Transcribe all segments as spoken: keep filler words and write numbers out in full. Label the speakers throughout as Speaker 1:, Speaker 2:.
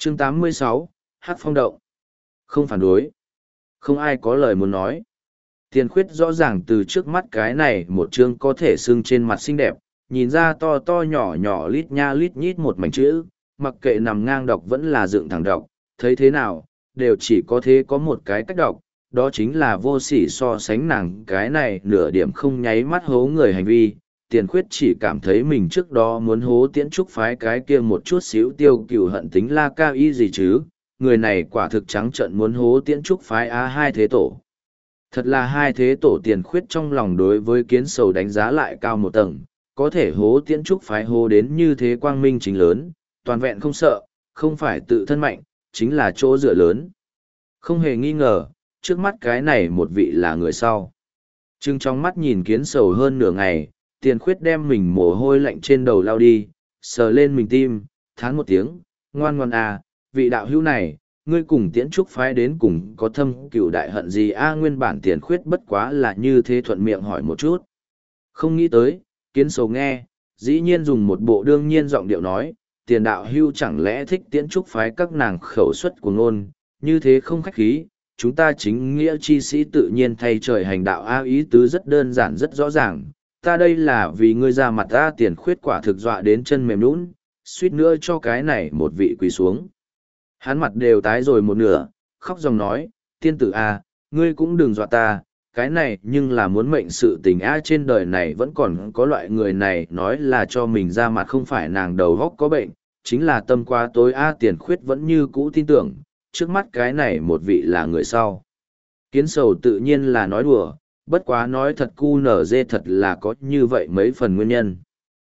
Speaker 1: chương tám mươi sáu, hát phong động. Không phản đối. Không ai có lời muốn nói. Tiền khuyết rõ ràng từ trước mắt cái này một chương có thể xưng trên mặt xinh đẹp, nhìn ra to to nhỏ nhỏ lít nha lít nhít một mảnh chữ, mặc kệ nằm ngang đọc vẫn là dựng thẳng đọc, thấy thế nào, đều chỉ có thế có một cái cách đọc, đó chính là vô sỉ so sánh nàng cái này nửa điểm không nháy mắt hố người hành vi. Tiền khuyết chỉ cảm thấy mình trước đó muốn hố tiễn trúc phái cái kia một chút xíu tiêu cừu hận tính la cao y gì chứ, người này quả thực trắng trợn muốn hố tiễn trúc phái á hai thế tổ. Thật là hai thế tổ. Tiền khuyết trong lòng đối với kiến sầu đánh giá lại cao một tầng, có thể hố tiễn trúc phái hố đến như thế quang minh chính lớn, toàn vẹn không sợ, không phải tự thân mạnh, chính là chỗ dựa lớn. Không hề nghi ngờ, trước mắt cái này một vị là người sau. Trưng trong mắt nhìn kiến sầu hơn nửa ngày, tiền khuyết đem mình mồ hôi lạnh trên đầu lao đi, sờ lên mình tim, thán một tiếng, ngoan ngoan à, vị đạo hữu này, ngươi cùng tiễn trúc phái đến cùng có thâm cựu đại hận gì a nguyên bản tiền khuyết bất quá là như thế thuận miệng hỏi một chút. Không nghĩ tới, kiến sầu nghe, dĩ nhiên dùng một bộ đương nhiên giọng điệu nói, tiền đạo hưu chẳng lẽ thích tiễn trúc phái các nàng khẩu suất của ngôn, như thế không khách khí, chúng ta chính nghĩa chi sĩ tự nhiên thay trời hành đạo a ý tứ rất đơn giản rất rõ ràng, ta đây là vì ngươi ra mặt ta. Tiền khuyết quả thực dọa đến chân mềm nhũn, suýt nữa cho cái này một vị quỳ xuống. Hắn mặt đều tái rồi một nửa, khóc dòng nói, tiên tử a, ngươi cũng đừng dọa ta, cái này nhưng là muốn mệnh sự tình a trên đời này vẫn còn có loại người này nói là cho mình ra mặt không phải nàng đầu góc có bệnh, chính là tâm quá tối a. Tiền khuyết vẫn như cũ tin tưởng, trước mắt cái này một vị là người sau. Kiến sầu tự nhiên là nói đùa, bất quá nói thật cu nở dê thật là có như vậy mấy phần nguyên nhân.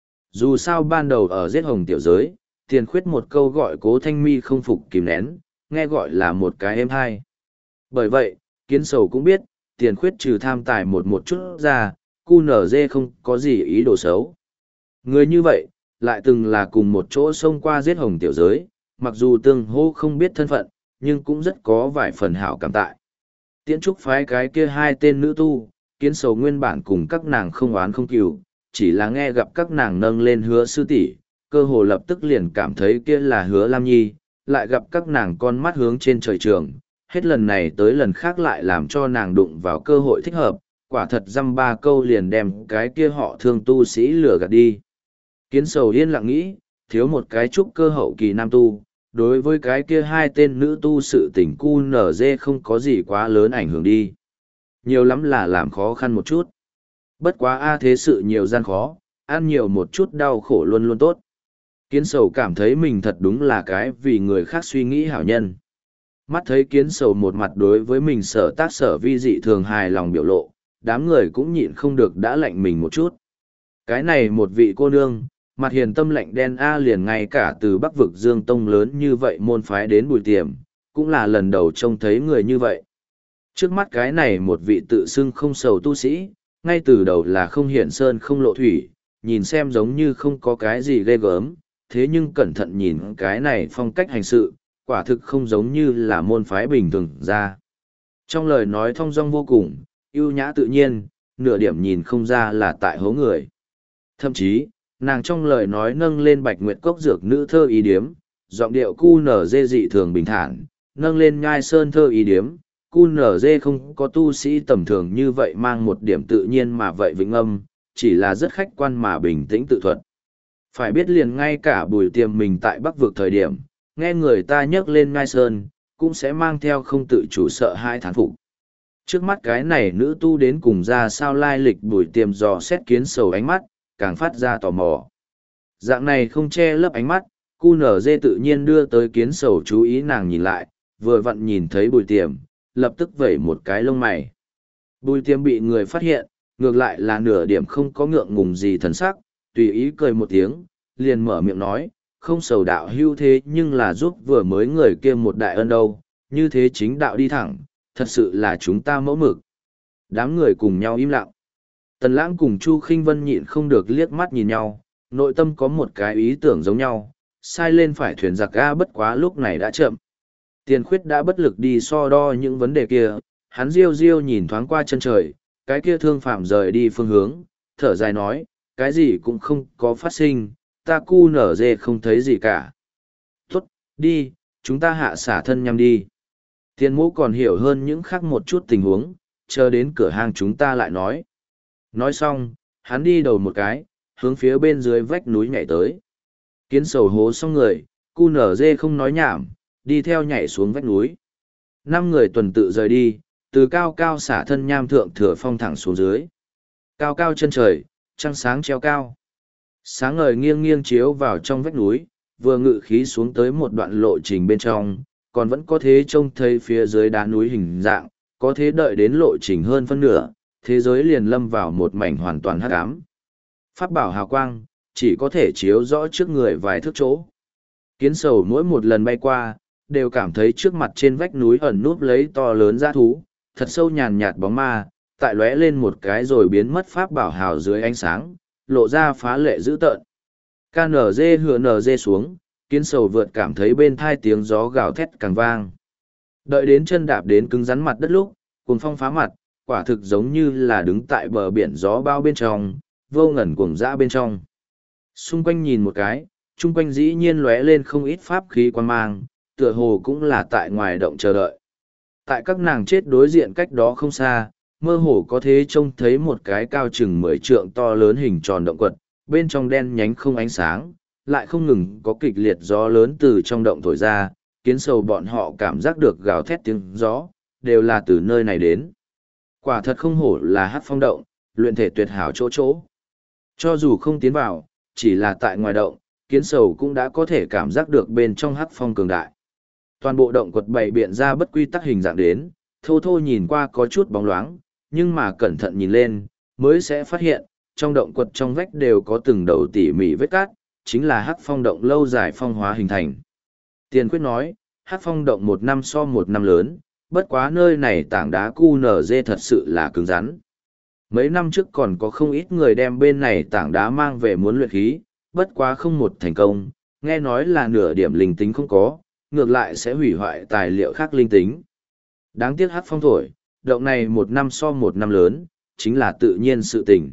Speaker 1: Dù sao ban đầu ở giết hồng tiểu giới, tiền khuyết một câu gọi cố thanh mi không phục kìm nén, nghe gọi là một cái êm hai. Bởi vậy, kiến sầu cũng biết, tiền khuyết trừ tham tài một một chút ra, cu nở dê không có gì ý đồ xấu. Người như vậy, lại từng là cùng một chỗ xông qua giết hồng tiểu giới, mặc dù tương hô không biết thân phận, nhưng cũng rất có vài phần hảo cảm tại. Tiễn trúc phái cái kia hai tên nữ tu, kiến sầu nguyên bản cùng các nàng không oán không cừu, chỉ là nghe gặp các nàng nâng lên hứa sư tỷ, cơ hồ lập tức liền cảm thấy kia là hứa Lam Nhi, lại gặp các nàng con mắt hướng trên trời trường, hết lần này tới lần khác lại làm cho nàng đụng vào cơ hội thích hợp, quả thật dăm ba câu liền đem cái kia họ thương tu sĩ lừa gạt đi. Kiến sầu yên lặng nghĩ, thiếu một cái trúc cơ hậu kỳ nam tu, đối với cái kia hai tên nữ tu sự tình cu nở dê không có gì quá lớn ảnh hưởng đi. Nhiều lắm là làm khó khăn một chút. Bất quá a thế sự nhiều gian khó, ăn nhiều một chút đau khổ luôn luôn tốt. Kiến sầu cảm thấy mình thật đúng là cái vì người khác suy nghĩ hảo nhân. Mắt thấy kiến sầu một mặt đối với mình sở tác sở vi dị thường hài lòng biểu lộ, đám người cũng nhịn không được đã lạnh mình một chút. Cái này một vị cô nương, mặt hiền tâm lạnh đen a liền ngay cả từ bắc vực dương tông lớn như vậy môn phái đến Bùi Tiềm, cũng là lần đầu trông thấy người như vậy. Trước mắt cái này một vị tự xưng không sầu tu sĩ, ngay từ đầu là không hiện sơn không lộ thủy, nhìn xem giống như không có cái gì ghê gớm, thế nhưng cẩn thận nhìn cái này phong cách hành sự, quả thực không giống như là môn phái bình thường ra. Trong lời nói thong dong vô cùng, ưu nhã tự nhiên, nửa điểm nhìn không ra là tại hố người. Thậm chí, nàng trong lời nói nâng lên bạch nguyệt cốc dược nữ thơ ý điếm, giọng điệu cu nở dê dị thường bình thản, nâng lên nhai sơn thơ ý điếm, cu nở dê không có tu sĩ tầm thường như vậy mang một điểm tự nhiên mà vậy vĩnh âm, chỉ là rất khách quan mà bình tĩnh tự thuật. Phải biết liền ngay cả Bùi Tiềm mình tại bắc vực thời điểm, nghe người ta nhắc lên nhai sơn, cũng sẽ mang theo không tự chủ sợ hai thán phục. Trước mắt cái này nữ tu đến cùng ra sao lai lịch Bùi Tiềm dò xét kiến sầu ánh mắt, càng phát ra tò mò. Dạng này không che lấp ánh mắt, cu nở dê tự nhiên đưa tới kiến sầu chú ý nàng nhìn lại, vừa vặn nhìn thấy Bùi Tiềm, lập tức vẩy một cái lông mày. Bùi Tiềm bị người phát hiện, ngược lại là nửa điểm không có ngượng ngùng gì thần sắc, tùy ý cười một tiếng, liền mở miệng nói, không sầu đạo hưu thế nhưng là giúp vừa mới người kia một đại ân đâu, như thế chính đạo đi thẳng, thật sự là chúng ta mẫu mực. Đám người cùng nhau im lặng. Tần Lãng cùng Chu Khinh Vân nhịn không được liếc mắt nhìn nhau, nội tâm có một cái ý tưởng giống nhau, sai lên phải thuyền giặc ga bất quá lúc này đã chậm. Tiền khuyết đã bất lực đi so đo những vấn đề kia, hắn riêu riêu nhìn thoáng qua chân trời, cái kia thương phạm rời đi phương hướng, thở dài nói, cái gì cũng không có phát sinh, ta cu nở dê không thấy gì cả. Tốt, đi, chúng ta hạ xả thân nhằm đi. Tiền mũ còn hiểu hơn những khác một chút tình huống, chờ đến cửa hàng chúng ta lại nói. Nói xong, hắn đi đầu một cái, hướng phía bên dưới vách núi nhảy tới. Kiến sầu hố xong người, cu nở dê không nói nhảm, đi theo nhảy xuống vách núi. Năm người tuần tự rời đi, từ cao cao xả thân nham thượng thừa phong thẳng xuống dưới. Cao cao chân trời, trăng sáng treo cao. Sáng ngời nghiêng nghiêng chiếu vào trong vách núi, vừa ngự khí xuống tới một đoạn lộ trình bên trong, còn vẫn có thế trông thấy phía dưới đá núi hình dạng, có thế đợi đến lộ trình hơn phân nửa, thế giới liền lâm vào một mảnh hoàn toàn hắc ám. Pháp bảo hào quang, chỉ có thể chiếu rõ trước người vài thước chỗ. Kiến sầu mỗi một lần bay qua, đều cảm thấy trước mặt trên vách núi ẩn núp lấy to lớn dã thú, thật sâu nhàn nhạt bóng ma, tại lóe lên một cái rồi biến mất pháp bảo hào dưới ánh sáng, lộ ra phá lệ dữ tợn. ca en giê hựa en giê xuống, kiến sầu vượt cảm thấy bên thai tiếng gió gào thét càng vang. Đợi đến chân đạp đến cứng rắn mặt đất lúc, cuồng phong phá mặt, quả thực giống như là đứng tại bờ biển gió bao bên trong, vô ngẩn cuồng dã bên trong. Xung quanh nhìn một cái, chung quanh dĩ nhiên lóe lên không ít pháp khí quan mang, tựa hồ cũng là tại ngoài động chờ đợi. Tại các nàng chết đối diện cách đó không xa, mơ hồ có thế trông thấy một cái cao chừng mười trượng to lớn hình tròn động quật, bên trong đen nhánh không ánh sáng, lại không ngừng có kịch liệt gió lớn từ trong động thổi ra, kiến sầu bọn họ cảm giác được gào thét tiếng gió, đều là từ nơi này đến. Quả thật không hổ là hát phong động, luyện thể tuyệt hảo chỗ chỗ. Cho dù không tiến vào, chỉ là tại ngoài động, kiến sầu cũng đã có thể cảm giác được bên trong hát phong cường đại. Toàn bộ động quật bày biện ra bất quy tắc hình dạng đến, thô thô nhìn qua có chút bóng loáng, nhưng mà cẩn thận nhìn lên, mới sẽ phát hiện, trong động quật trong vách đều có từng đầu tỉ mỉ vết cát, chính là hắc phong động lâu dài phong hóa hình thành. Tiền Quyết nói, hắc phong động một năm so một năm lớn, bất quá nơi này tảng đá cu nở dê thật sự là cứng rắn. Mấy năm trước còn có không ít người đem bên này tảng đá mang về muốn luyện khí, bất quá không một thành công, nghe nói là nửa điểm linh tính không có, ngược lại sẽ hủy hoại tài liệu khác linh tính. Đáng tiếc hắc phong thổi, động này một năm so một năm lớn, chính là tự nhiên sự tình.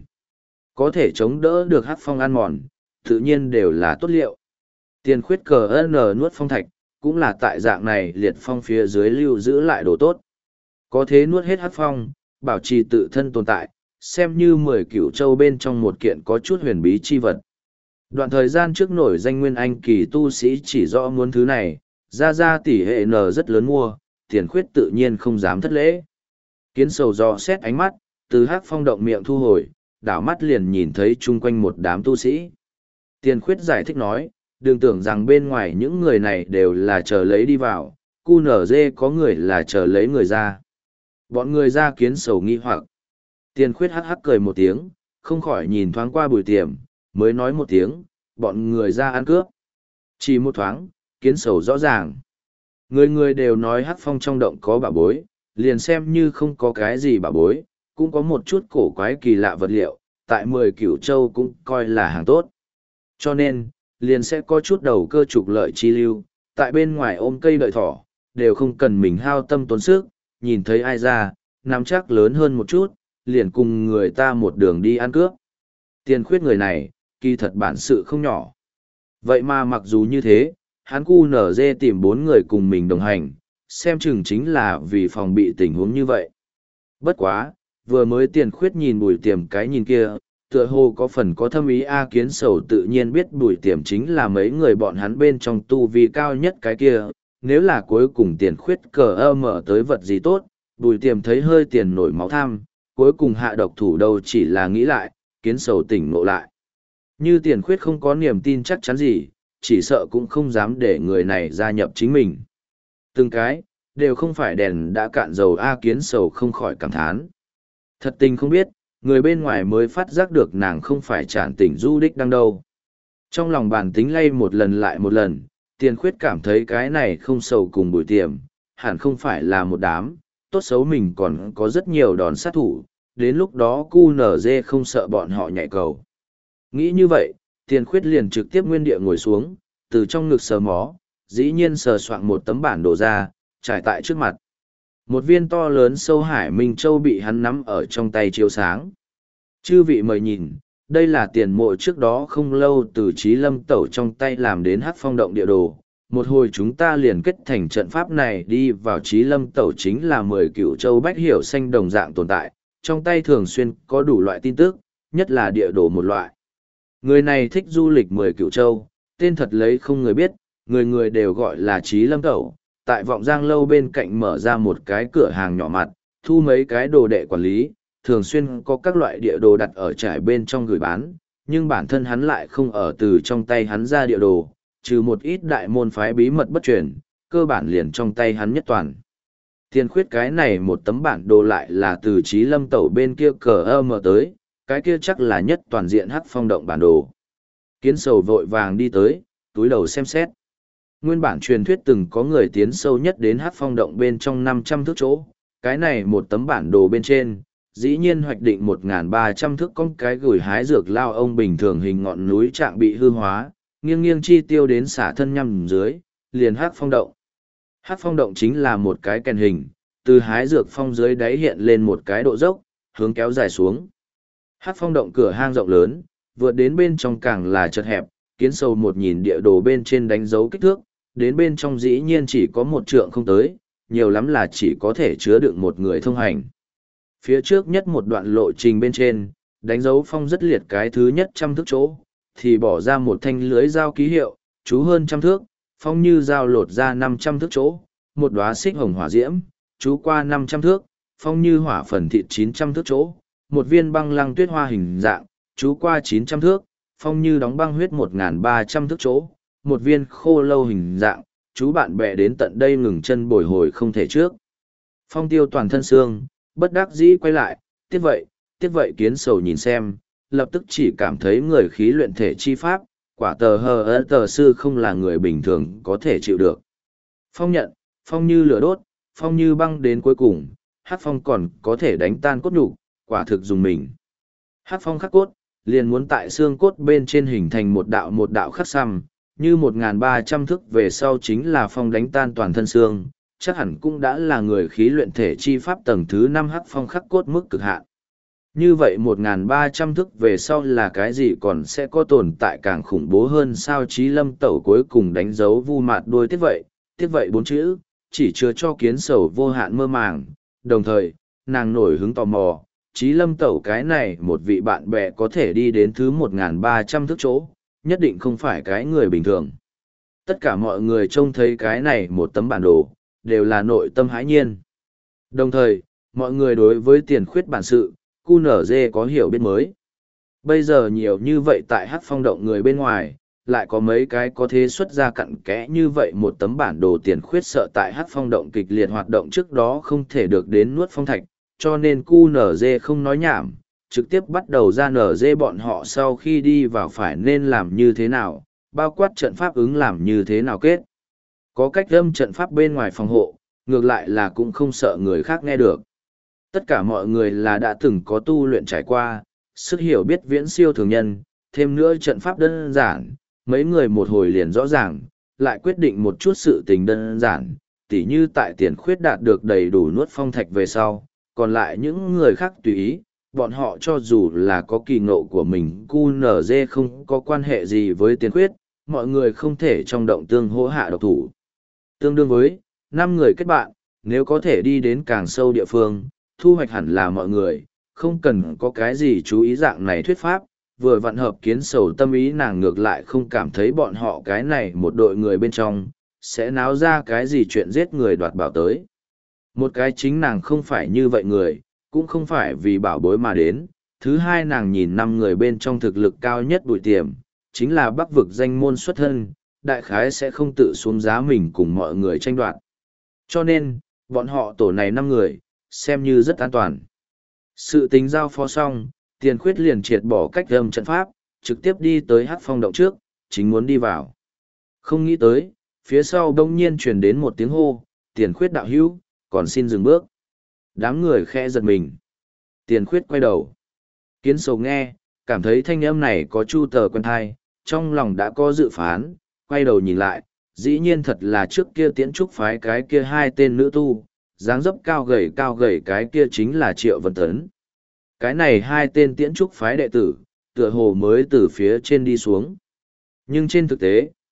Speaker 1: Có thể chống đỡ được hắc phong ăn mòn, tự nhiên đều là tốt liệu. Tiền Khuyết cờ n nuốt phong thạch, cũng là tại dạng này liệt phong phía dưới lưu giữ lại đồ tốt. Có thế nuốt hết hắc phong, bảo trì tự thân tồn tại, xem như mười cửu châu bên trong một kiện có chút huyền bí chi vật. Đoạn thời gian trước nổi danh nguyên anh kỳ tu sĩ chỉ rõ muốn thứ này, ra ra tỷ hệ n rất lớn mua, Tiền Khuyết tự nhiên không dám thất lễ. Kiến sầu dò xét ánh mắt, từ hắc phong động miệng thu hồi, đảo mắt liền nhìn thấy chung quanh một đám tu sĩ. Tiền Khuyết giải thích nói, đừng tưởng rằng bên ngoài những người này đều là chờ lấy đi vào, cu nở dê có người là chờ lấy người ra. Bọn người ra kiến sầu nghi hoặc. Tiền Khuyết hắc hắc cười một tiếng, không khỏi nhìn thoáng qua Bùi Tiềm, mới nói một tiếng, bọn người ra ăn cướp. Chỉ một thoáng, kiến sầu rõ ràng. Người người đều nói hắc phong trong động có bảo bối, liền xem như không có cái gì bảo bối, cũng có một chút cổ quái kỳ lạ vật liệu, tại mười cửu châu cũng coi là hàng tốt. Cho nên, liền sẽ có chút đầu cơ trục lợi chi lưu, tại bên ngoài ôm cây đợi thỏ, đều không cần mình hao tâm tốn sức, nhìn thấy ai ra, nắm chắc lớn hơn một chút, liền cùng người ta một đường đi ăn cướp. Tiền Khuyết người này, kỳ thật bản sự không nhỏ. Vậy mà mặc dù như thế, hắn cu nở dê tìm bốn người cùng mình đồng hành, xem chừng chính là vì phòng bị tình huống như vậy. Bất quá, vừa mới Tiền Khuyết nhìn Bùi Tiềm cái nhìn kia, tựa hồ có phần có thâm ý A Kiến sầu tự nhiên biết Bùi Tiềm chính là mấy người bọn hắn bên trong tu vi cao nhất cái kia, nếu là cuối cùng Tiền Khuyết cờ ơ mở tới vật gì tốt, Bùi Tiềm thấy hơi tiền nổi máu tham, cuối cùng hạ độc thủ đâu chỉ là nghĩ lại, Kiến sầu tỉnh ngộ lại. Như Tiền Khuyết không có niềm tin chắc chắn gì, chỉ sợ cũng không dám để người này gia nhập chính mình. Từng cái, đều không phải đèn đã cạn dầu A Kiến sầu không khỏi cảm thán. Thật tình không biết, người bên ngoài mới phát giác được nàng không phải tràn tỉnh du đích đang đâu. Trong lòng bản tính lay một lần lại một lần, Tiền Khuyết cảm thấy cái này không sầu cùng Bùi Tiềm, hẳn không phải là một đám, tốt xấu mình còn có rất nhiều đòn sát thủ, đến lúc đó cu nở dê không sợ bọn họ nhảy cầu. Nghĩ như vậy, Tiền Khuyết liền trực tiếp nguyên địa ngồi xuống, từ trong ngực sờ mó, dĩ nhiên sờ soạn một tấm bản đồ ra, trải tại trước mặt. Một viên to lớn sâu hải minh châu bị hắn nắm ở trong tay chiếu sáng. Chư vị mời nhìn, đây là tiền mộ trước đó không lâu từ Chí Lâm Tẩu trong tay làm đến hắc phong động địa đồ, một hồi chúng ta liền kết thành trận pháp này đi vào Chí Lâm Tẩu chính là mười cựu châu bách hiểu xanh đồng dạng tồn tại, trong tay thường xuyên có đủ loại tin tức, nhất là địa đồ một loại. Người này thích du lịch mười cựu châu, tên thật lấy không người biết, người người đều gọi là Chí Lâm Tẩu, tại Vọng Giang Lâu bên cạnh mở ra một cái cửa hàng nhỏ mặt, thu mấy cái đồ đệ quản lý, thường xuyên có các loại địa đồ đặt ở trải bên trong gửi bán, nhưng bản thân hắn lại không ở từ trong tay hắn ra địa đồ, trừ một ít đại môn phái bí mật bất truyền, cơ bản liền trong tay hắn nhất toàn. Tiền khuyết cái này một tấm bản đồ lại là từ Chí Lâm Tẩu bên kia cờ ơ mở tới, cái kia chắc là nhất toàn diện Hắc Phong động bản đồ. Kiến Sầu vội vàng đi tới, túi đầu xem xét. Nguyên bản truyền thuyết từng có người tiến sâu nhất đến Hắc Phong động bên trong năm trăm thước chỗ, cái này một tấm bản đồ bên trên, dĩ nhiên hoạch định một nghìn ba trăm thước con cái gửi hái dược lao ông bình thường hình ngọn núi trạng bị hư hóa, nghiêng nghiêng chi tiêu đến xả thân nhằm dưới, liền Hắc Phong động. Hắc Phong động chính là một cái kèn hình, từ hái dược phong dưới đáy hiện lên một cái độ dốc, hướng kéo dài xuống. Hắc Phong động cửa hang rộng lớn, vượt đến bên trong càng là chật hẹp, Kiến Sầu một nhìn địa đồ bên trên đánh dấu kích thước, đến bên trong dĩ nhiên chỉ có một trượng không tới, nhiều lắm là chỉ có thể chứa đựng một người thông hành. Phía trước nhất một đoạn lộ trình bên trên, đánh dấu phong rất liệt cái thứ nhất trăm thước chỗ, thì bỏ ra một thanh lưới dao ký hiệu, chú hơn trăm thước, phong như dao lột ra năm trăm thước chỗ, một đóa xích hồng hỏa diễm, chú qua năm trăm thước, phong như hỏa phần thịt chín trăm thước chỗ, một viên băng lăng tuyết hoa hình dạng, chú qua chín trăm thước, phong như đóng băng huyết một nghìn ba trăm thước chỗ, một viên khô lâu hình dạng, chú bạn bè đến tận đây ngừng chân bồi hồi không thể trước. Phong tiêu toàn thân xương, bất đắc dĩ quay lại, tiếc vậy, tiếc vậy Kiến Sầu nhìn xem, lập tức chỉ cảm thấy người khí luyện thể chi pháp, quả tờ hờ ơ tờ sư không là người bình thường có thể chịu được. Phong nhận, phong như lửa đốt, phong như băng đến cuối cùng, hát phong còn có thể đánh tan cốt nhục, quả thực dùng mình. Hát phong khắc cốt, liền muốn tại xương cốt bên trên hình thành một đạo một đạo khắc xăm, như một nghìn ba trăm thước về sau chính là phong đánh tan toàn thân xương, chắc hẳn cũng đã là người khí luyện thể chi pháp tầng thứ năm hắc phong khắc cốt mức cực hạn. Như vậy một nghìn ba trăm thước về sau là cái gì còn sẽ có tồn tại càng khủng bố hơn sao Chí Lâm Tẩu cuối cùng đánh dấu vu mạt đuôi tiết vậy, tiết vậy bốn chữ, chỉ chứa cho Kiến Sầu vô hạn mơ màng, đồng thời, nàng nổi hứng tò mò, Chí Lâm Tẩu cái này một vị bạn bè có thể đi đến thứ một nghìn ba trăm thước chỗ, nhất định không phải cái người bình thường. Tất cả mọi người trông thấy cái này một tấm bản đồ, đều là nội tâm hãi nhiên. Đồng thời, mọi người đối với Tiền Khuyết bản sự, cu nở dê có hiểu biết mới. Bây giờ nhiều như vậy tại Hắc Phong động người bên ngoài, lại có mấy cái có thế xuất ra cặn kẽ như vậy một tấm bản đồ Tiền Khuyết sợ tại Hắc Phong động kịch liệt hoạt động trước đó không thể được đến nuốt phong thạch, cho nên cu nở dê không nói nhảm, trực tiếp bắt đầu ra nở dê bọn họ sau khi đi vào phải nên làm như thế nào, bao quát trận pháp ứng làm như thế nào kết. Có cách âm trận pháp bên ngoài phòng hộ, ngược lại là cũng không sợ người khác nghe được. Tất cả mọi người là đã từng có tu luyện trải qua, sức hiểu biết viễn siêu thường nhân, thêm nữa trận pháp đơn giản, mấy người một hồi liền rõ ràng, lại quyết định một chút sự tình đơn giản, tỉ như tại Tiền Khuyết đạt được đầy đủ nuốt phong thạch về sau, còn lại những người khác tùy ý, bọn họ cho dù là có kỳ ngộ của mình cu nở dê không có quan hệ gì với Tiền Khuyết, mọi người không thể trong động tương hỗ hạ độc thủ. Tương đương với, năm người kết bạn, nếu có thể đi đến càng sâu địa phương, thu hoạch hẳn là mọi người, không cần có cái gì chú ý dạng này thuyết pháp, vừa vặn hợp Kiến Sầu tâm ý nàng ngược lại không cảm thấy bọn họ cái này một đội người bên trong, sẽ náo ra cái gì chuyện giết người đoạt bảo tới. Một cái chính nàng không phải như vậy người, cũng không phải vì bảo bối mà đến, thứ hai nàng nhìn năm người bên trong thực lực cao nhất Bùi Tiềm, chính là bắc vực danh môn xuất thân, đại khái sẽ không tự xuống giá mình cùng mọi người tranh đoạt. Cho nên, bọn họ tổ này năm người, xem như rất an toàn. Sự tính giao phó xong, Tiền Khuyết liền triệt bỏ cách âm trận pháp, trực tiếp đi tới Hắc Phong động trước, chính muốn đi vào. Không nghĩ tới, phía sau đông nhiên truyền đến một tiếng hô, Tiền Khuyết đạo hữu, còn xin dừng bước. Đám người khẽ giật mình. Tiền Khuyết quay đầu. Kiến Sầu nghe, cảm thấy thanh âm này có chu tờ quen thai, trong lòng đã có dự phán, quay đầu nhìn lại, dĩ nhiên thật là trước kia Tiễn Trúc phái cái kia hai tên nữ tu, dáng dấp cao gầy cao gầy cái kia chính là Triệu Vân Tấn. Cái này hai tên Tiễn Trúc phái đệ tử, tựa hồ mới từ phía trên đi xuống. Nhưng trên thực tế,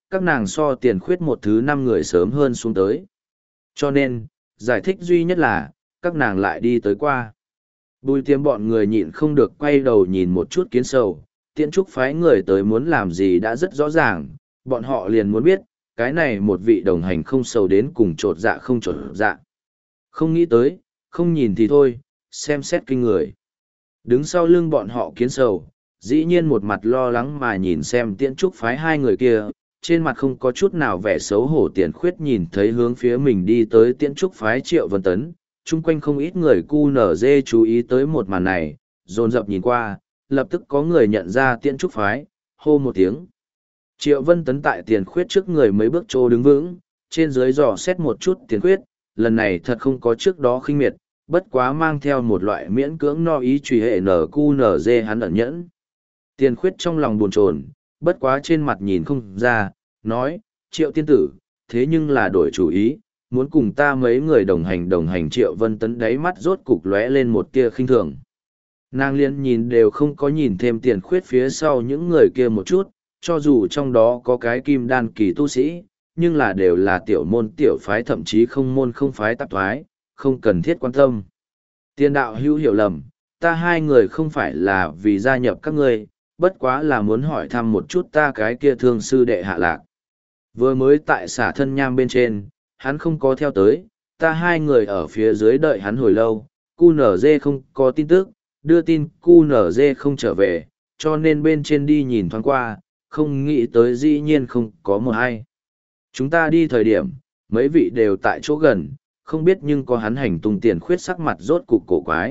Speaker 1: các nàng so tiền khuyết một thứ năm người sớm hơn xuống tới. Cho nên, giải thích duy nhất là, các nàng lại đi tới qua. Bùi tiêm bọn người nhịn không được quay đầu nhìn một chút kiến sầu, tiễn trúc phái người tới muốn làm gì đã rất rõ ràng, bọn họ liền muốn biết, cái này một vị đồng hành không sầu đến cùng trột dạ không trột dạ. Không nghĩ tới, không nhìn thì thôi, xem xét kinh người. Đứng sau lưng bọn họ kiến sầu, dĩ nhiên một mặt lo lắng mà nhìn xem tiễn trúc phái hai người kia, trên mặt không có chút nào vẻ xấu hổ. Tiền khuyết nhìn thấy hướng phía mình đi tới tiễn trúc phái Triệu Vân Tấn, chung quanh không ít người cu nở dê chú ý tới một màn này, dồn dập nhìn qua, lập tức có người nhận ra tiễn trúc phái, hô một tiếng. Triệu Vân Tấn tại Tiền khuyết trước người mấy bước trô đứng vững, trên dưới dò xét một chút Tiền khuyết, lần này thật không có trước đó khinh miệt, bất quá mang theo một loại miễn cưỡng no ý truy hệ nở cu nở dê hắn ẩn nhẫn. Tiền khuyết trong lòng buồn chồn, bất quá trên mặt nhìn không ra, nói, Triệu tiên tử, thế nhưng là đổi chủ ý, muốn cùng ta mấy người đồng hành đồng hành. Triệu Vân Tấn đáy mắt rốt cục lóe lên một tia khinh thường. Nàng liên nhìn đều không có nhìn thêm Tiền khuyết phía sau những người kia một chút, cho dù trong đó có cái kim đan kỳ tu sĩ, nhưng là đều là tiểu môn tiểu phái, thậm chí không môn không phái tạp thoái, không cần thiết quan tâm. Tiên đạo hữu hiểu lầm, ta hai người không phải là vì gia nhập các ngươi, bất quá là muốn hỏi thăm một chút ta cái kia thương sư đệ Hạ Lạc. Vừa mới tại xả thân nham bên trên, hắn không có theo tới, ta hai người ở phía dưới đợi hắn hồi lâu, cu nở dê không có tin tức, đưa tin cu nở dê không trở về, cho nên bên trên đi nhìn thoáng qua, không nghĩ tới dĩ nhiên không có một ai. Chúng ta đi thời điểm, mấy vị đều tại chỗ gần, không biết nhưng có hắn hành tung. Tiền khuyết sắc mặt rốt cục cổ quái.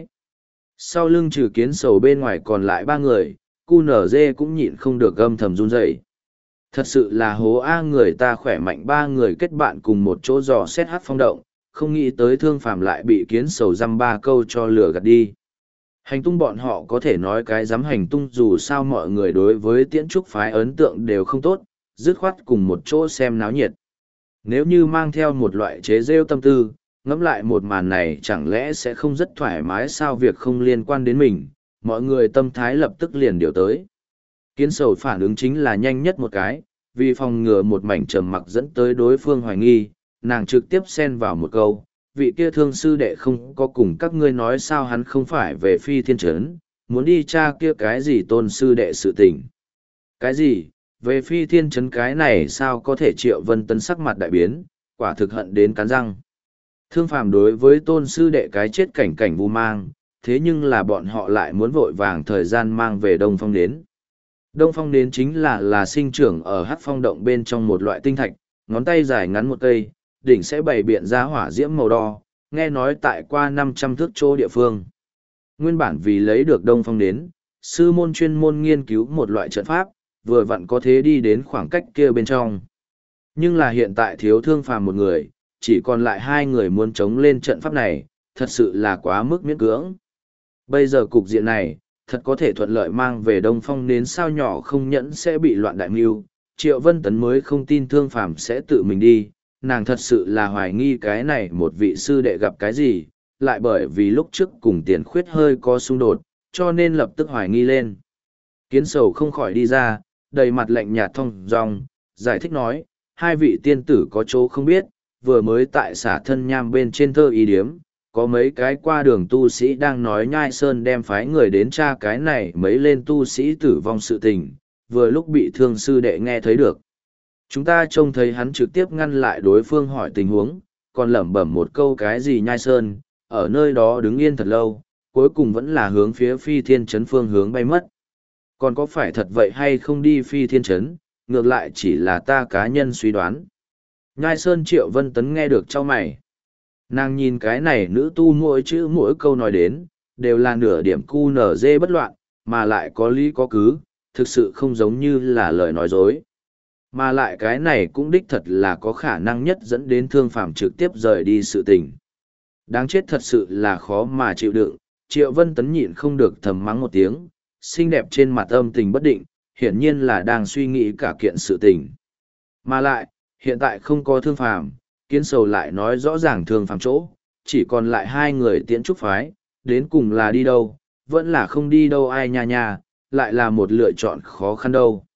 Speaker 1: Sau lưng trừ kiến sầu bên ngoài còn lại ba người, cu nở dê cũng nhịn không được gâm thầm run rẩy. Thật sự là hố a, người ta khỏe mạnh ba người kết bạn cùng một chỗ dò xét hát phong động, không nghĩ tới Thương Phàm lại bị kiến sầu dăm ba câu cho lửa gạt đi. Hành tung bọn họ có thể nói cái dám hành tung, dù sao mọi người đối với tiễn trúc phái ấn tượng đều không tốt, dứt khoát cùng một chỗ xem náo nhiệt. Nếu như mang theo một loại chế rêu tâm tư, ngẫm lại một màn này chẳng lẽ sẽ không rất thoải mái sao? Việc không liên quan đến mình, mọi người tâm thái lập tức liền điều tới. Kiến sầu phản ứng chính là nhanh nhất một cái, vì phòng ngừa một mảnh trầm mặc dẫn tới đối phương hoài nghi, nàng trực tiếp xen vào một câu, vị kia thương sư đệ không có cùng các ngươi nói sao hắn không phải về Phi Thiên Trấn, muốn đi tra kia cái gì tôn sư đệ sự tình. Cái gì, về Phi Thiên Trấn cái này sao có thể? Triệu Vân Tấn sắc mặt đại biến, quả thực hận đến cắn răng. Thương Phàm đối với tôn sư đệ cái chết cảnh cảnh vu mang, thế nhưng là bọn họ lại muốn vội vàng thời gian mang về Đông Phong Nến. Đông Phong Nến chính là là sinh trưởng ở Hắc Phong động bên trong một loại tinh thạch, ngón tay dài ngắn một cây, đỉnh sẽ bày biện ra hỏa diễm màu đỏ, nghe nói tại qua năm trăm thước chỗ địa phương. Nguyên bản vì lấy được Đông Phong Nến, sư môn chuyên môn nghiên cứu một loại trận pháp, vừa vặn có thế đi đến khoảng cách kia bên trong. Nhưng là hiện tại thiếu Thương Phàm một người, chỉ còn lại hai người muốn chống lên trận pháp này, thật sự là quá mức miễn cưỡng. Bây giờ cục diện này, thật có thể thuận lợi mang về Đông Phong Nến sao? Nhỏ không nhẫn sẽ bị loạn đại mưu, Triệu Vân Tấn mới không tin Thương Phàm sẽ tự mình đi, nàng thật sự là hoài nghi cái này một vị sư đệ gặp cái gì, lại bởi vì lúc trước cùng Tiền khuyết hơi có xung đột, cho nên lập tức hoài nghi lên. Kiến sầu không khỏi đi ra, đầy mặt lạnh nhạt thong dong, giải thích nói, hai vị tiên tử có chỗ không biết, vừa mới tại xả thân nham bên trên thơ ý điếm, có mấy cái qua đường tu sĩ đang nói Nhai Sơn đem phái người đến tra cái này mấy lên tu sĩ tử vong sự tình, vừa lúc bị thương sư đệ nghe thấy được. Chúng ta trông thấy hắn trực tiếp ngăn lại đối phương hỏi tình huống, còn lẩm bẩm một câu cái gì Nhai Sơn, ở nơi đó đứng yên thật lâu, cuối cùng vẫn là hướng phía Phi Thiên Trấn phương hướng bay mất. Còn có phải thật vậy hay không đi Phi Thiên Trấn, ngược lại chỉ là ta cá nhân suy đoán. Nhai Sơn. Triệu Vân Tấn nghe được cho mày. Nàng nhìn cái này nữ tu mỗi chữ mỗi câu nói đến, đều là nửa điểm cu nở dê bất loạn, mà lại có lý có cứ, thực sự không giống như là lời nói dối. Mà lại cái này cũng đích thật là có khả năng nhất dẫn đến Thương Phàm trực tiếp rời đi sự tình. Đáng chết, thật sự là khó mà chịu đựng. Triệu Vân Tấn nhịn không được thầm mắng một tiếng, xinh đẹp trên mặt âm tình bất định, hiển nhiên là đang suy nghĩ cả kiện sự tình. Mà lại, hiện tại không có Thương Phàm, Kiến sầu lại nói rõ ràng Thương Phàm chỗ, chỉ còn lại hai người tiễn trúc phái, đến cùng là đi đâu, vẫn là không đi đâu ai nha nha, lại là một lựa chọn khó khăn đâu.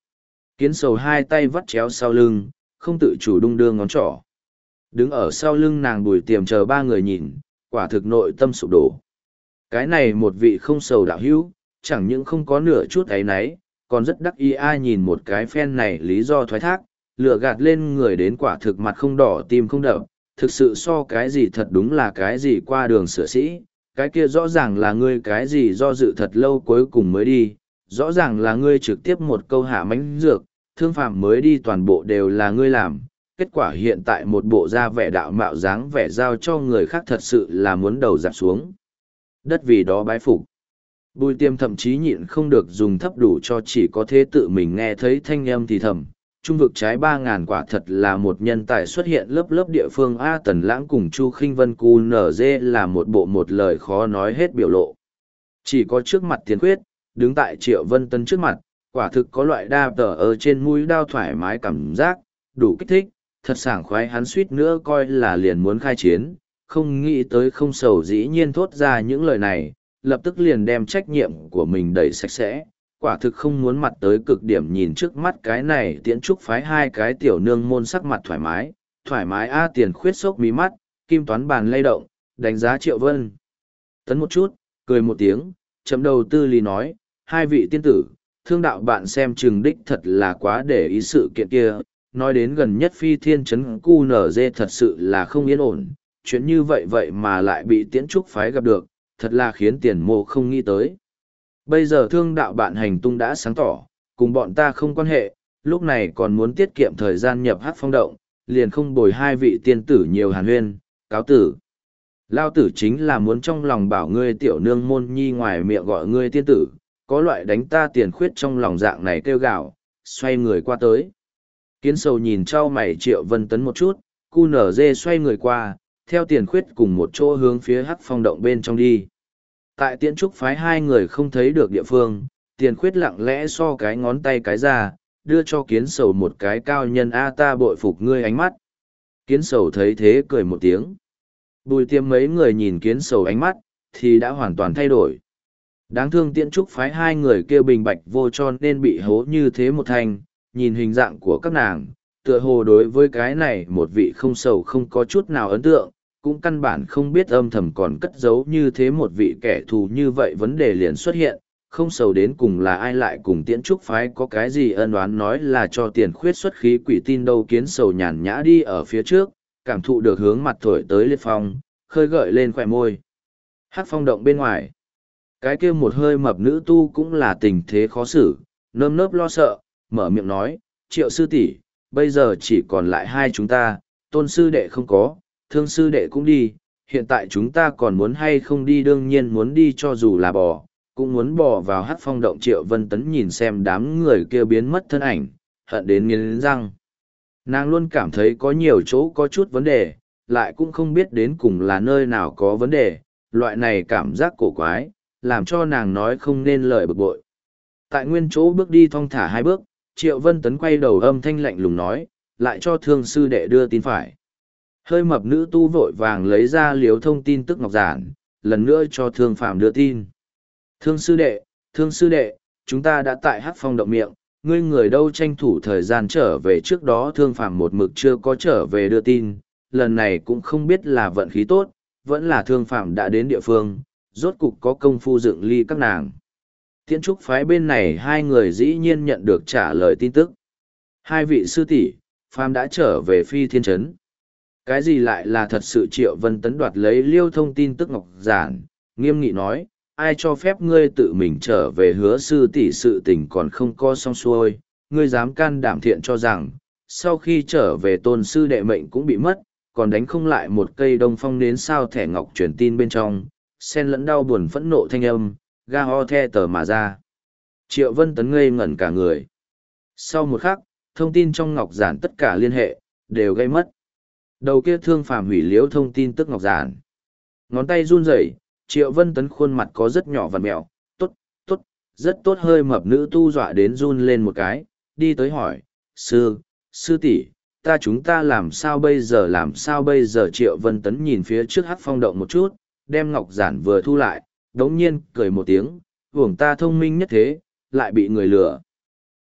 Speaker 1: Kiến sầu hai tay vắt chéo sau lưng, không tự chủ đung đưa ngón trỏ. Đứng ở sau lưng nàng Bùi Tiềm chờ ba người nhìn, quả thực nội tâm sụp đổ. Cái này một vị không sầu đạo hữu, chẳng những không có nửa chút áy náy, còn rất đắc ý ai nhìn một cái phen này lý do thoái thác, lựa gạt lên người đến quả thực mặt không đỏ tim không đập, thực sự so cái gì thật đúng là cái gì qua đường sửa sĩ, cái kia rõ ràng là ngươi cái gì do dự thật lâu cuối cùng mới đi, rõ ràng là ngươi trực tiếp một câu hạ mánh dược, thương phạm mới đi toàn bộ đều là ngươi làm, kết quả hiện tại một bộ da vẻ đạo mạo dáng vẻ giao cho người khác thật sự là muốn đầu dạp xuống. Đất vì đó bái phục. Bùi Tiêm thậm chí nhịn không được dùng thấp đủ cho chỉ có thế tự mình nghe thấy thanh âm thì thầm. Trung vực trái ba ngàn quả thật là một nhân tài xuất hiện lớp lớp địa phương A Tần Lãng cùng Chu Khinh Vân cu nở dê là một bộ một lời khó nói hết biểu lộ. Chỉ có trước mặt Tiền Khuyết, đứng tại Triệu Vân Tấn trước mặt, quả thực có loại đa tờ ở trên mũi đao thoải mái cảm giác, đủ kích thích, thật sảng khoái hắn suýt nữa coi là liền muốn khai chiến, không nghĩ tới không sầu dĩ nhiên thốt ra những lời này, lập tức liền đem trách nhiệm của mình đẩy sạch sẽ, quả thực không muốn mặt tới cực điểm nhìn trước mắt cái này tiễn trúc phái hai cái tiểu nương môn sắc mặt thoải mái, thoải mái A Tiền Khuyết sốc mí mắt, kim toán bàn lay động, đánh giá Triệu Vân. Tấn một chút, cười một tiếng, chấm đầu tư lý nói, hai vị tiên tử, thương đạo bạn xem chừng đích thật là quá để ý sự kiện kia, nói đến gần nhất phi thiên chấn cu nở dê thật sự là không yên ổn, chuyện như vậy vậy mà lại bị tiễn trúc phái gặp được, thật là khiến tiền mộ không nghĩ tới. Bây giờ thương đạo bạn hành tung đã sáng tỏ, cùng bọn ta không quan hệ, lúc này còn muốn tiết kiệm thời gian nhập hát phong động, liền không bồi hai vị tiên tử nhiều hàn huyên, cáo tử. Lao tử chính là muốn trong lòng bảo ngươi tiểu nương môn nhi ngoài miệng gọi ngươi tiên tử, có loại đánh ta Tiền Khuyết trong lòng dạng này kêu gào, xoay người qua tới. Kiến sầu nhìn trao mày Triệu Vân Tấn một chút, cu nở dê xoay người qua, theo Tiền Khuyết cùng một chỗ hướng phía hắc phong động bên trong đi. Tại tiễn trúc phái hai người không thấy được địa phương, Tiền Khuyết lặng lẽ so cái ngón tay cái ra, đưa cho kiến sầu một cái cao nhân A ta bội phục ngươi ánh mắt. Kiến sầu thấy thế cười một tiếng. Bùi Tiêm mấy người nhìn kiến sầu ánh mắt, thì đã hoàn toàn thay đổi. Đáng thương tiễn trúc phái hai người kêu bình bạch vô cho nên bị hố như thế một thành, nhìn hình dạng của các nàng, tựa hồ đối với cái này một vị không sầu không có chút nào ấn tượng, cũng căn bản không biết âm thầm còn cất giấu như thế một vị kẻ thù như vậy vấn đề liền xuất hiện, không sầu đến cùng là ai lại cùng tiễn trúc phái có cái gì ân oán nói là cho Tiền Khuyết xuất khí quỷ tin đâu kiến sầu nhàn nhã đi ở phía trước, cảm thụ được hướng mặt thổi tới liệt phong, khơi gợi lên khỏe môi. Hắc phong động bên ngoài, cái kia một hơi mập nữ tu cũng là tình thế khó xử, nơm nớp lo sợ, mở miệng nói, Triệu sư tỷ, bây giờ chỉ còn lại hai chúng ta, Tôn sư đệ không có, Thương sư đệ cũng đi, hiện tại chúng ta còn muốn hay không đi đương nhiên muốn đi cho dù là bò, cũng muốn bò vào hắc phong động. Triệu Vân Tấn nhìn xem đám người kia biến mất thân ảnh, hận đến nghiến răng. Nàng luôn cảm thấy có nhiều chỗ có chút vấn đề, lại cũng không biết đến cùng là nơi nào có vấn đề, loại này cảm giác cổ quái, làm cho nàng nói không nên lời bực bội. Tại nguyên chỗ bước đi thong thả hai bước, Triệu Vân Tấn quay đầu âm thanh lạnh lùng nói, lại cho Thương sư đệ đưa tin phải. Hơi mập nữ tu vội vàng lấy ra liếu thông tin tức ngọc giản, lần nữa cho Thương Phạm đưa tin. Thương sư đệ, Thương sư đệ, chúng ta đã tại hắc phong động miệng, ngươi người đâu tranh thủ thời gian trở về trước đó Thương Phạm một mực chưa có trở về đưa tin, lần này cũng không biết là vận khí tốt, vẫn là Thương Phạm đã đến địa phương, rốt cục có công phu dựng ly các nàng. Tiễn trúc phái bên này hai người dĩ nhiên nhận được trả lời tin tức. Hai vị sư tỷ, Phạm đã trở về phi thiên trấn. Cái gì lại là thật sự? Triệu Vân Tấn đoạt lấy liêu thông tin tức ngọc giản, nghiêm nghị nói, ai cho phép ngươi tự mình trở về? Hứa sư tỷ sự tình còn không co xong xuôi, ngươi dám can đảm thiện cho rằng, sau khi trở về Tôn sư đệ mệnh cũng bị mất, còn đánh không lại một cây đông phong đến sao? Thẻ ngọc truyền tin bên trong, xen lẫn đau buồn phẫn nộ thanh âm, ga ho the tờ mà ra. Triệu Vân Tấn ngây ngẩn cả người. Sau một khắc, thông tin trong ngọc giản tất cả liên hệ, đều gây mất. Đầu kia Thương Phàm hủy liếu thông tin tức ngọc giản. Ngón tay run rẩy, Triệu Vân Tấn khuôn mặt có rất nhỏ vằn mẹo, tốt, tốt, rất tốt. Hơi mập nữ tu dọa đến run lên một cái, đi tới hỏi, sư, sư tỷ, ta chúng ta làm sao bây giờ làm sao bây giờ? Triệu Vân Tấn nhìn phía trước hắc phong động một chút, đem ngọc giản vừa thu lại, đống nhiên cười một tiếng, hưởng ta thông minh nhất thế, lại bị người lừa.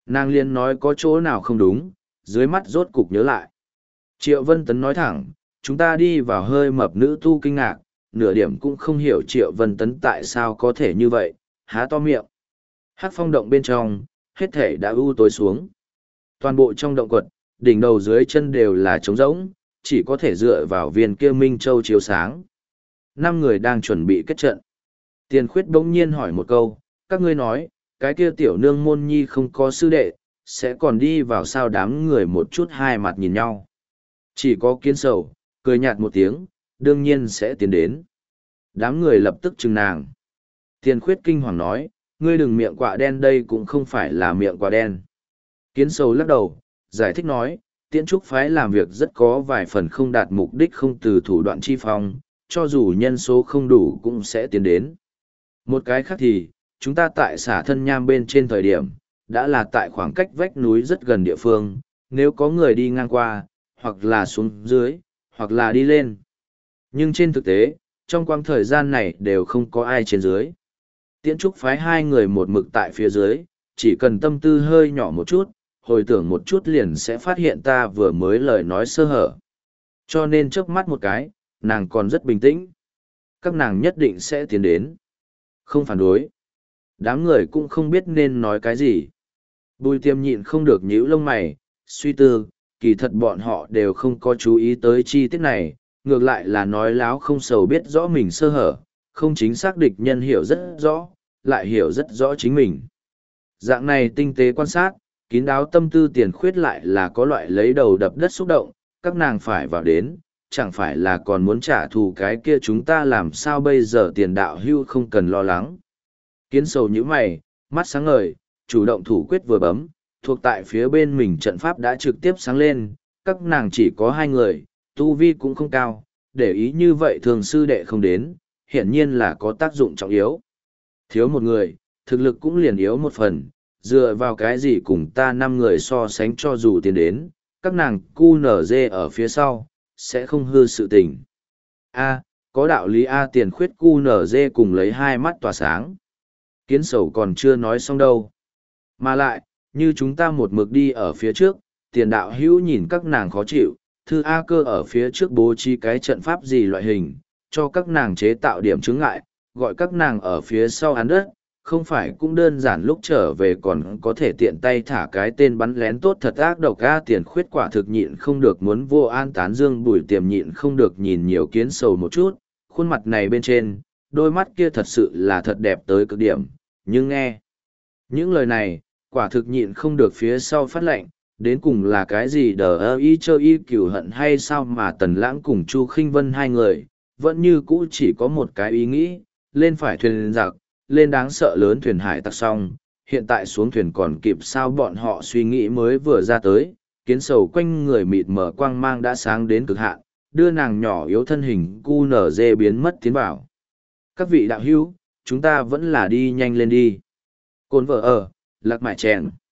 Speaker 1: Nàng liên nói có chỗ nào không đúng, dưới mắt rốt cục nhớ lại. Triệu Vân Tấn nói thẳng, chúng ta đi vào hơi mập nữ tu kinh ngạc, nửa điểm cũng không hiểu Triệu Vân Tấn tại sao có thể như vậy, há to miệng. Hắc phong động bên trong, hết thể đã u tối xuống. Toàn bộ trong động quật, đỉnh đầu dưới chân đều là trống rỗng, chỉ có thể dựa vào viên kia Minh Châu chiếu sáng. Năm người đang chuẩn bị kết trận. Tiền khuyết bỗng nhiên hỏi một câu, các ngươi nói, cái kia tiểu nương môn nhi không có sư đệ, sẽ còn đi vào sao? Đám người một chút hai mặt nhìn nhau. Chỉ có Kiến Sầu, cười nhạt một tiếng, đương nhiên sẽ tiến đến. Đám người lập tức chừng nàng. Tiền khuyết kinh hoàng nói, ngươi đừng miệng quạ đen, đây cũng không phải là miệng quạ đen. Kiến Sầu lắc đầu, giải thích nói, Tiễn Trúc phái làm việc rất có vài phần không đạt mục đích, không từ thủ đoạn chi phong, cho dù nhân số không đủ cũng sẽ tiến đến. Một cái khác thì, chúng ta tại xã thân nham bên trên thời điểm, đã là tại khoảng cách vách núi rất gần địa phương, nếu có người đi ngang qua, hoặc là xuống dưới, hoặc là đi lên. Nhưng trên thực tế, trong quãng thời gian này đều không có ai trên dưới. Tiễn Trúc phái hai người một mực tại phía dưới, chỉ cần tâm tư hơi nhỏ một chút, hồi tưởng một chút liền sẽ phát hiện ta vừa mới lời nói sơ hở. Cho nên trước mắt một cái, nàng còn rất bình tĩnh. Các nàng nhất định sẽ tiến đến. Không phản đối. Đám người cũng không biết nên nói cái gì. Bùi Tiêm nhịn không được nhíu lông mày, suy tư, kỳ thật bọn họ đều không có chú ý tới chi tiết này, ngược lại là nói láo không sầu biết rõ mình sơ hở, không chính xác địch nhân hiểu rất rõ, lại hiểu rất rõ chính mình. Dạng này tinh tế quan sát, kín đáo tâm tư Tiền Khuyết lại là có loại lấy đầu đập đất xúc động, các nàng phải vào đến, chẳng phải là còn muốn trả thù cái kia, chúng ta làm sao bây giờ? Tiền đạo hưu không cần lo lắng. Kiến Sầu như mày, mắt sáng ngời, chủ động thủ quyết vừa bấm, thuộc tại phía bên mình trận pháp đã trực tiếp sáng lên, các nàng chỉ có hai người, tu vi cũng không cao, để ý như vậy thường sư đệ không đến, hiển nhiên là có tác dụng trọng yếu. Thiếu một người, thực lực cũng liền yếu một phần, dựa vào cái gì cùng ta năm người so sánh, cho dù tiến đến, các nàng cu nở dê ở phía sau, sẽ không hư sự tình. A, có đạo lý A. Tiền Khuyết cu nở dê cùng lấy hai mắt tỏa sáng. Kiến Sầu còn chưa nói xong đâu. Mà lại, như chúng ta một mực đi ở phía trước, Tiền đạo hữu nhìn các nàng khó chịu, thư A Cơ ở phía trước bố trí cái trận pháp gì loại hình, cho các nàng chế tạo điểm chướng ngại, gọi các nàng ở phía sau án đất, không phải cũng đơn giản lúc trở về còn có thể tiện tay thả cái tên bắn lén tốt thật ác độc. A. Tiền Khuyết quả thực nhịn không được muốn vô an tán dương. Bùi Tiềm nhịn không được nhìn nhiều Kiến Sầu một chút, khuôn mặt này bên trên, đôi mắt kia thật sự là thật đẹp tới cực điểm, nhưng nghe những lời này, quả thực nhịn không được phía sau phát lệnh, đến cùng là cái gì đờ ơ y chơ y cửu hận hay sao mà Tần Lãng cùng Chu Khinh Vân hai người, vẫn như cũ chỉ có một cái ý nghĩ, lên phải thuyền giặc, lên đáng sợ lớn thuyền hải tặc xong, hiện tại xuống thuyền còn kịp sao? Bọn họ suy nghĩ mới vừa ra tới, Kiến Sầu quanh người mịt mờ quang mang đã sáng đến cực hạn, đưa nàng nhỏ yếu thân hình cu nở dê biến mất tiến vào. Các vị đạo hữu, chúng ta vẫn là đi nhanh lên đi. Cồn vợ ở, lạc mại chèn.